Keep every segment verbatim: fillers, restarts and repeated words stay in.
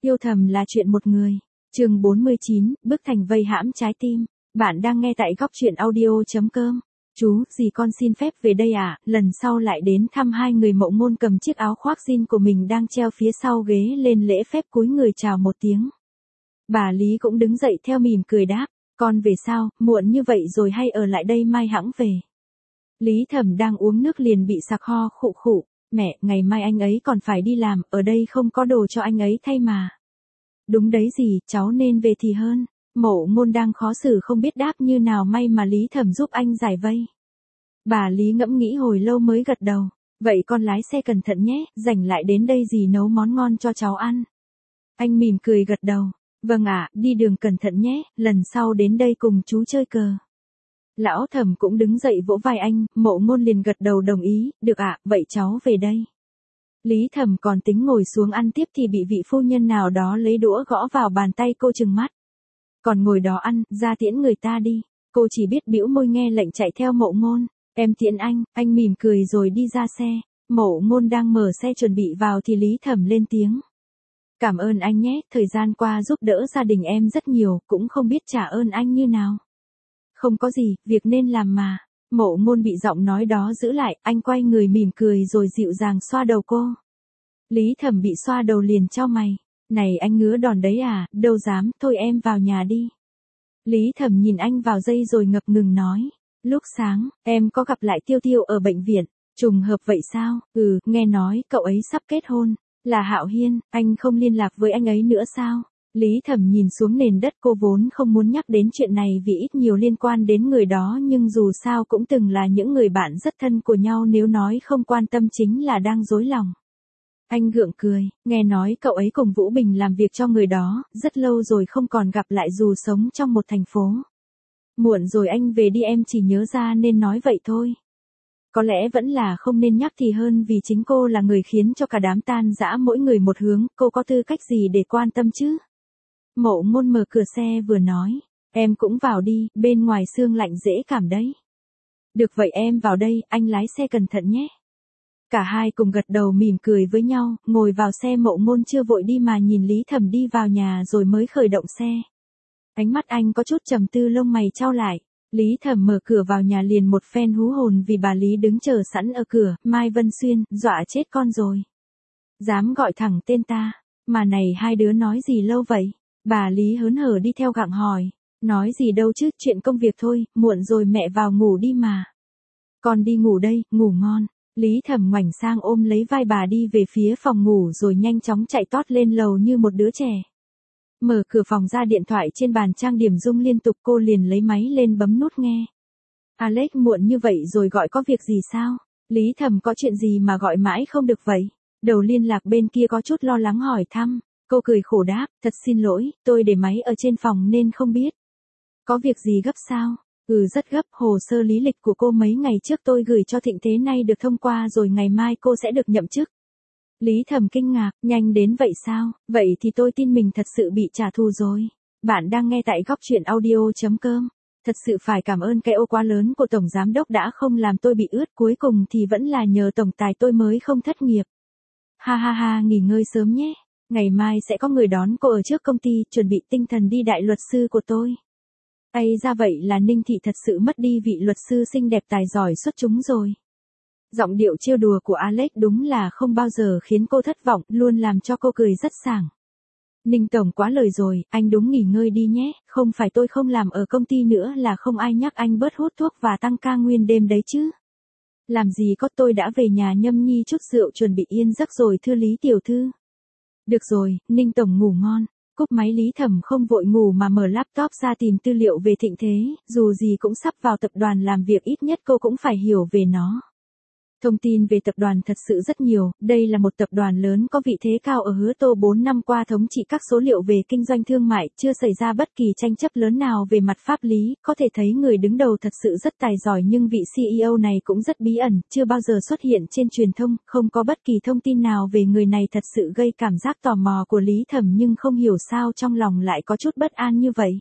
Yêu thầm là chuyện một người. Chương bốn mươi chín, bức thành vây hãm trái tim. Bạn đang nghe tại góc truyện audio chấm com. Chú, dì con xin phép về đây à, lần sau lại đến thăm hai người. Mậu Ngôn cầm chiếc áo khoác jean của mình đang treo phía sau ghế lên lễ phép cúi người chào một tiếng. Bà Lý cũng đứng dậy theo mỉm cười đáp, con về sao, muộn như vậy rồi hay ở lại đây mai hẵng về. Lý Thẩm đang uống nước liền bị sặc ho khụ khụ, mẹ, ngày mai anh ấy còn phải đi làm, ở đây không có đồ cho anh ấy thay mà. Đúng đấy dì, cháu nên về thì hơn. Mậu Ngôn đang khó xử không biết đáp như nào, may mà Lý Thẩm giúp anh giải vây. Bà Lý ngẫm nghĩ hồi lâu mới gật đầu, vậy con lái xe cẩn thận nhé, rảnh lại đến đây dì nấu món ngon cho cháu ăn. Anh mỉm cười gật đầu, vâng ạ, đi đường cẩn thận nhé, lần sau đến đây cùng chú chơi cờ. Lão Thẩm cũng đứng dậy vỗ vai anh, Mậu Ngôn liền gật đầu đồng ý, được ạ, vậy cháu về đây. Lý Thẩm còn tính ngồi xuống ăn tiếp thì bị vị phu nhân nào đó lấy đũa gõ vào bàn tay cô trừng mắt. Còn ngồi đó ăn, ra tiễn người ta đi. Cô chỉ biết bĩu môi nghe lệnh chạy theo Mậu Ngôn. Em tiễn anh, anh mỉm cười rồi đi ra xe. Mậu Ngôn đang mở xe chuẩn bị vào thì Lý Thẩm lên tiếng. Cảm ơn anh nhé, thời gian qua giúp đỡ gia đình em rất nhiều, cũng không biết trả ơn anh như nào. Không có gì, việc nên làm mà. Mậu Ngôn bị giọng nói đó giữ lại, anh quay người mỉm cười rồi dịu dàng xoa đầu cô. Lý Thẩm bị xoa đầu liền chau mày. Này anh ngứa đòn đấy à, đâu dám, thôi em vào nhà đi. Lý Thẩm nhìn anh vào giây rồi ngập ngừng nói. Lúc sáng, em có gặp lại Tiêu Tiêu ở bệnh viện, trùng hợp vậy sao, ừ, nghe nói cậu ấy sắp kết hôn, là Hạo Hiên, anh không liên lạc với anh ấy nữa sao? Lý Thẩm nhìn xuống nền đất, cô vốn không muốn nhắc đến chuyện này vì ít nhiều liên quan đến người đó, nhưng dù sao cũng từng là những người bạn rất thân của nhau, nếu nói không quan tâm chính là đang dối lòng. Anh gượng cười, nghe nói cậu ấy cùng Vũ Bình làm việc cho người đó, rất lâu rồi không còn gặp lại dù sống trong một thành phố. Muộn rồi anh về đi, em chỉ nhớ ra nên nói vậy thôi. Có lẽ vẫn là không nên nhắc thì hơn vì chính cô là người khiến cho cả đám tan rã mỗi người một hướng, cô có tư cách gì để quan tâm chứ? Mậu Ngôn mở cửa xe vừa nói, em cũng vào đi, bên ngoài sương lạnh dễ cảm đấy. Được vậy em vào đây, anh lái xe cẩn thận nhé. Cả hai cùng gật đầu mỉm cười với nhau, ngồi vào xe. Mậu Ngôn chưa vội đi mà nhìn Lý Thẩm đi vào nhà rồi mới khởi động xe. Ánh mắt anh có chút trầm tư, lông mày chau lại. Lý Thẩm mở cửa vào nhà liền một phen hú hồn vì bà Lý đứng chờ sẵn ở cửa, Mai Vân Xuyên, dọa chết con rồi. Dám gọi thẳng tên ta, mà này hai đứa nói gì lâu vậy? Bà Lý hớn hở đi theo gặng hỏi, nói gì đâu chứ, chuyện công việc thôi, muộn rồi mẹ vào ngủ đi mà. Con đi ngủ đây, ngủ ngon. Lý Thẩm ngoảnh sang ôm lấy vai bà đi về phía phòng ngủ rồi nhanh chóng chạy tót lên lầu như một đứa trẻ. Mở cửa phòng ra, điện thoại trên bàn trang điểm rung liên tục, cô liền lấy máy lên bấm nút nghe. Alex, muộn như vậy rồi gọi có việc gì sao? Lý Thẩm có chuyện gì mà gọi mãi không được vậy? Đầu liên lạc bên kia có chút lo lắng hỏi thăm. Cô cười khổ đáp, thật xin lỗi, tôi để máy ở trên phòng nên không biết. Có việc gì gấp sao? Ừ, rất gấp, hồ sơ lý lịch của cô mấy ngày trước tôi gửi cho Thịnh Thế nay được thông qua rồi, ngày mai cô sẽ được nhậm chức. Lý Thẩm kinh ngạc, nhanh đến vậy sao? Vậy thì tôi tin mình thật sự bị trả thù rồi. Bạn đang nghe tại góc truyện audio chấm com. Thật sự phải cảm ơn cái ô quá lớn của Tổng Giám Đốc đã không làm tôi bị ướt, cuối cùng thì vẫn là nhờ Tổng Tài tôi mới không thất nghiệp. Ha ha ha, nghỉ ngơi sớm nhé. Ngày mai sẽ có người đón cô ở trước công ty, chuẩn bị tinh thần đi đại luật sư của tôi. Ây ra vậy là Ninh Thị thật sự mất đi vị luật sư xinh đẹp tài giỏi xuất chúng rồi. Giọng điệu trêu đùa của Alex đúng là không bao giờ khiến cô thất vọng, luôn làm cho cô cười rất sảng. Ninh Tổng quá lời rồi, anh đúng nghỉ ngơi đi nhé, không phải tôi không làm ở công ty nữa là không ai nhắc anh bớt hút thuốc và tăng ca nguyên đêm đấy chứ. Làm gì có, tôi đã về nhà nhâm nhi chút rượu chuẩn bị yên giấc rồi thưa Lý Tiểu Thư. Được rồi, Ninh Tổng ngủ ngon. Cúp máy, Lý Thẩm không vội ngủ mà mở laptop ra tìm tư liệu về Thịnh Thế, dù gì cũng sắp vào tập đoàn làm việc, ít nhất cô cũng phải hiểu về nó. Thông tin về tập đoàn thật sự rất nhiều, đây là một tập đoàn lớn có vị thế cao ở Hứa Tô, bốn năm qua thống trị các số liệu về kinh doanh thương mại, chưa xảy ra bất kỳ tranh chấp lớn nào về mặt pháp lý, có thể thấy người đứng đầu thật sự rất tài giỏi, nhưng vị xê e ô này cũng rất bí ẩn, chưa bao giờ xuất hiện trên truyền thông, không có bất kỳ thông tin nào về người này, thật sự gây cảm giác tò mò của Lý Thẩm, nhưng không hiểu sao trong lòng lại có chút bất an như vậy.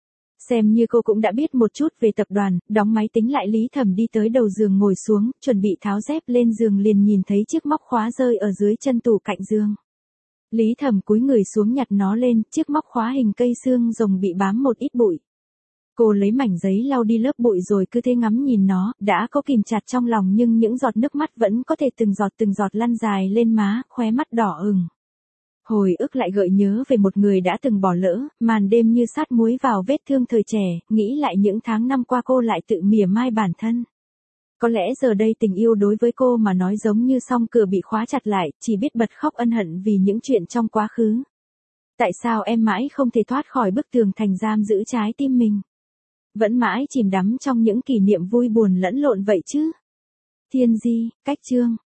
Xem như cô cũng đã biết một chút về tập đoàn, đóng máy tính lại, Lý Thẩm đi tới đầu giường ngồi xuống, chuẩn bị tháo dép lên giường liền nhìn thấy chiếc móc khóa rơi ở dưới chân tủ cạnh giường. Lý Thẩm cúi người xuống nhặt nó lên, chiếc móc khóa hình cây xương rồng bị bám một ít bụi. Cô lấy mảnh giấy lau đi lớp bụi rồi cứ thế ngắm nhìn nó, đã có kìm chặt trong lòng nhưng những giọt nước mắt vẫn có thể từng giọt từng giọt lăn dài lên má, khóe mắt đỏ ửng. Hồi ức lại gợi nhớ về một người đã từng bỏ lỡ, màn đêm như sát muối vào vết thương thời trẻ, nghĩ lại những tháng năm qua cô lại tự mỉa mai bản thân. Có lẽ giờ đây tình yêu đối với cô mà nói giống như song cửa bị khóa chặt lại, chỉ biết bật khóc ân hận vì những chuyện trong quá khứ. Tại sao em mãi không thể thoát khỏi bức tường thành giam giữ trái tim mình? Vẫn mãi chìm đắm trong những kỷ niệm vui buồn lẫn lộn vậy chứ? Thiên Di, Cách Chương